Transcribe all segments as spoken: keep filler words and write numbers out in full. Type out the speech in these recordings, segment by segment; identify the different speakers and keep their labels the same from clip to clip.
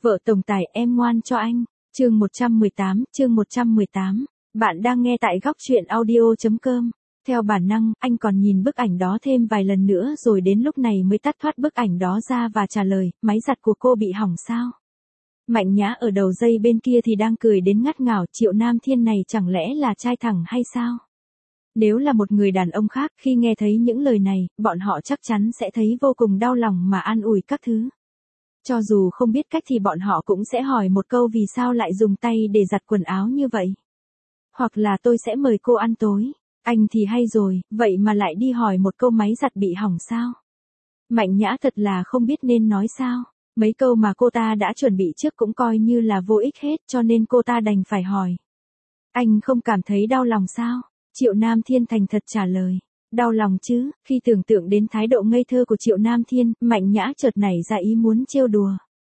Speaker 1: Vợ tổng tài em ngoan cho anh. Chương một trăm mười tám, chương một trăm mười tám. Bạn đang nghe tại góc truyện audio chấm com. Theo bản năng, anh còn nhìn bức ảnh đó thêm vài lần nữa rồi đến lúc này mới tắt thoát bức ảnh đó ra và trả lời, máy giặt của cô bị hỏng sao? Mạnh Nhã ở đầu dây bên kia thì đang cười đến ngắt ngào, Triệu Nam Thiên này chẳng lẽ là trai thẳng hay sao? Nếu là một người đàn ông khác khi nghe thấy những lời này, bọn họ chắc chắn sẽ thấy vô cùng đau lòng mà an ủi các thứ. Cho dù không biết cách thì bọn họ cũng sẽ hỏi một câu vì sao lại dùng tay để giặt quần áo như vậy. Hoặc là tôi sẽ mời cô ăn tối. Anh thì hay rồi, vậy mà lại đi hỏi một câu máy giặt bị hỏng sao? Mạnh Nhã thật là không biết nên nói sao. Mấy câu mà cô ta đã chuẩn bị trước cũng coi như là vô ích hết cho nên cô ta đành phải hỏi. Anh không cảm thấy đau lòng sao? Triệu Nam Thiên thành thật trả lời. Đau lòng chứ, khi tưởng tượng đến thái độ ngây thơ của Triệu Nam Thiên, Mạnh Nhã chợt nảy ra ý muốn trêu đùa.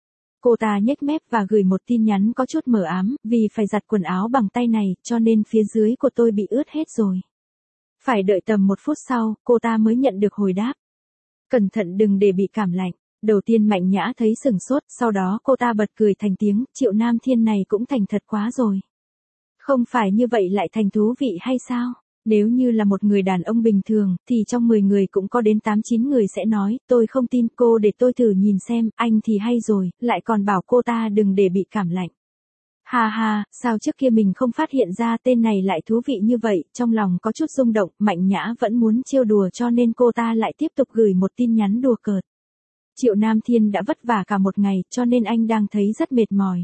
Speaker 1: Cô ta nhếch mép và gửi một tin nhắn có chút mờ ám, vì phải giặt quần áo bằng tay này, cho nên phía dưới của tôi bị ướt hết rồi. Phải đợi tầm một phút sau, cô ta mới nhận được hồi đáp. Cẩn thận đừng để bị cảm lạnh. Đầu tiên Mạnh Nhã thấy sừng sốt, sau đó cô ta bật cười thành tiếng, Triệu Nam Thiên này cũng thành thật quá rồi. Không phải như vậy lại thành thú vị hay sao? Nếu như là một người đàn ông bình thường, thì trong mười người cũng có đến tám chín người sẽ nói, tôi không tin cô để tôi thử nhìn xem, anh thì hay rồi, lại còn bảo cô ta đừng để bị cảm lạnh. Ha ha, sao trước kia mình không phát hiện ra tên này lại thú vị như vậy, trong lòng có chút rung động, Mạnh Nhã vẫn muốn trêu đùa cho nên cô ta lại tiếp tục gửi một tin nhắn đùa cợt. Triệu Nam Thiên đã vất vả cả một ngày, cho nên anh đang thấy rất mệt mỏi.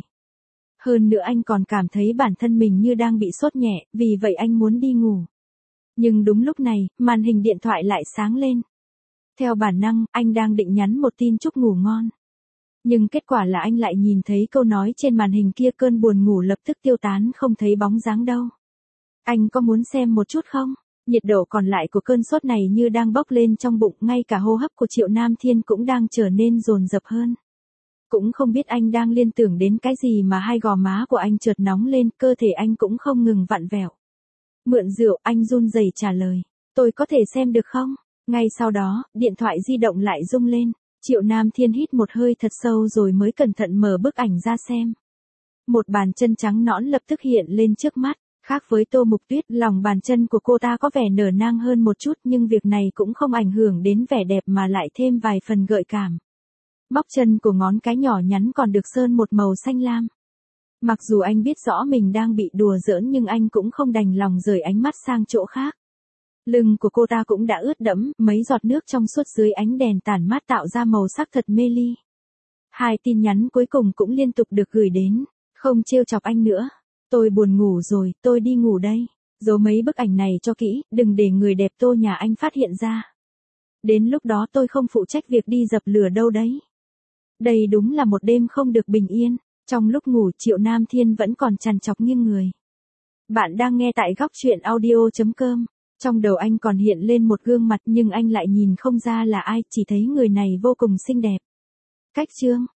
Speaker 1: Hơn nữa anh còn cảm thấy bản thân mình như đang bị sốt nhẹ, vì vậy anh muốn đi ngủ. Nhưng đúng lúc này, màn hình điện thoại lại sáng lên. Theo bản năng, anh đang định nhắn một tin chúc ngủ ngon. Nhưng kết quả là anh lại nhìn thấy câu nói trên màn hình kia, cơn buồn ngủ lập tức tiêu tán không thấy bóng dáng đâu. Anh có muốn xem một chút không? Nhiệt độ còn lại của cơn sốt này như đang bốc lên trong bụng, ngay cả hô hấp của Triệu Nam Thiên cũng đang trở nên dồn dập hơn. Cũng không biết anh đang liên tưởng đến cái gì mà hai gò má của anh chợt nóng lên, cơ thể anh cũng không ngừng vặn vẹo. Mượn rượu, anh run rẩy trả lời, tôi có thể xem được không? Ngay sau đó, điện thoại di động lại rung lên, Triệu Nam Thiên hít một hơi thật sâu rồi mới cẩn thận mở bức ảnh ra xem. Một bàn chân trắng nõn lập tức hiện lên trước mắt, khác với Tô Mục Tuyết, lòng bàn chân của cô ta có vẻ nở nang hơn một chút nhưng việc này cũng không ảnh hưởng đến vẻ đẹp mà lại thêm vài phần gợi cảm. Bóc chân của ngón cái nhỏ nhắn còn được sơn một màu xanh lam. Mặc dù anh biết rõ mình đang bị đùa giỡn nhưng anh cũng không đành lòng rời ánh mắt sang chỗ khác. Lưng của cô ta cũng đã ướt đẫm, mấy giọt nước trong suốt dưới ánh đèn tản mát tạo ra màu sắc thật mê ly. Hai tin nhắn cuối cùng cũng liên tục được gửi đến, không trêu chọc anh nữa. Tôi buồn ngủ rồi, tôi đi ngủ đây. Giấu mấy bức ảnh này cho kỹ, đừng để người đẹp Tô nhà anh phát hiện ra. Đến lúc đó tôi không phụ trách việc đi dập lửa đâu đấy. Đây đúng là một đêm không được bình yên. Trong lúc ngủ, Triệu Nam Thiên vẫn còn trằn trọc nghiêng người. Bạn đang nghe tại góc truyện audio chấm com. Trong đầu anh còn hiện lên một gương mặt nhưng anh lại nhìn không ra là ai, chỉ thấy người này vô cùng xinh đẹp. Cách chương.